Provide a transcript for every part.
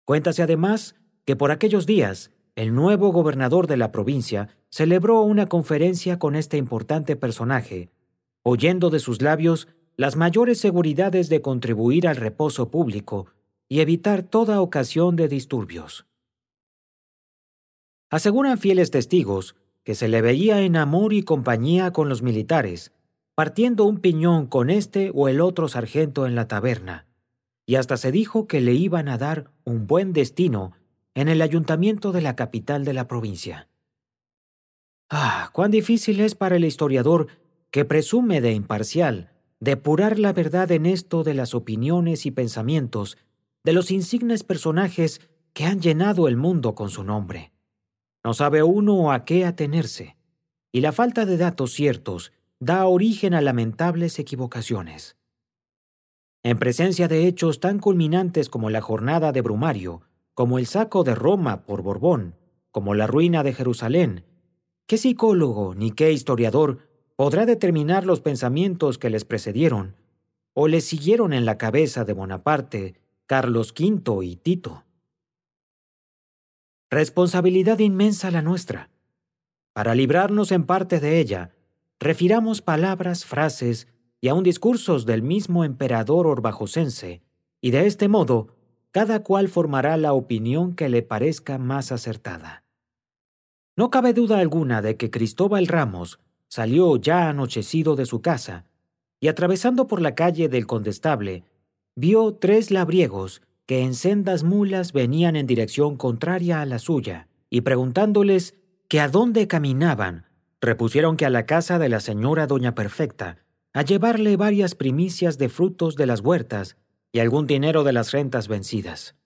Cuéntase además que por aquellos días el nuevo gobernador de la provincia celebró una conferencia con este importante personaje, oyendo de sus labios las mayores seguridades de contribuir al reposo público y evitar toda ocasión de disturbios. Aseguran fieles testigos que se le veía en amor y compañía con los militares, partiendo un piñón con este o el otro sargento en la taberna, y hasta se dijo que le iban a dar un buen destino en el ayuntamiento de la capital de la provincia. Cuán difícil es para el historiador, que presume de imparcial, depurar la verdad en esto de las opiniones y pensamientos de los insignes personajes que han llenado el mundo con su nombre. No sabe uno a qué atenerse, y la falta de datos ciertos da origen a lamentables equivocaciones. En presencia de hechos tan culminantes como la jornada de Brumario, como el saco de Roma por Borbón, como la ruina de Jerusalén, ¿qué psicólogo ni qué historiador podrá determinar los pensamientos que les precedieron o les siguieron en la cabeza de Bonaparte, Carlos V y Tito? Responsabilidad inmensa la nuestra. Para librarnos en parte de ella, refiramos palabras, frases y aun discursos del mismo emperador orbajosense, y de este modo, cada cual formará la opinión que le parezca más acertada. No cabe duda alguna de que Cristóbal Ramos salió ya anochecido de su casa y, atravesando por la calle del Condestable, vio 3 labriegos que en sendas mulas venían en dirección contraria a la suya, y preguntándoles que a dónde caminaban, repusieron que a la casa de la señora Doña Perfecta, a llevarle varias primicias de frutos de las huertas y algún dinero de las rentas vencidas.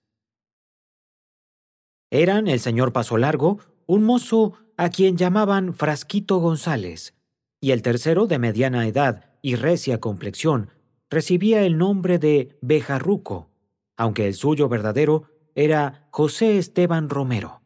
Eran el señor Pasolargo, un mozo a quien llamaban Frasquito González, y el tercero, de mediana edad y recia complexión, recibía el nombre de Bejarruco, aunque el suyo verdadero era José Esteban Romero.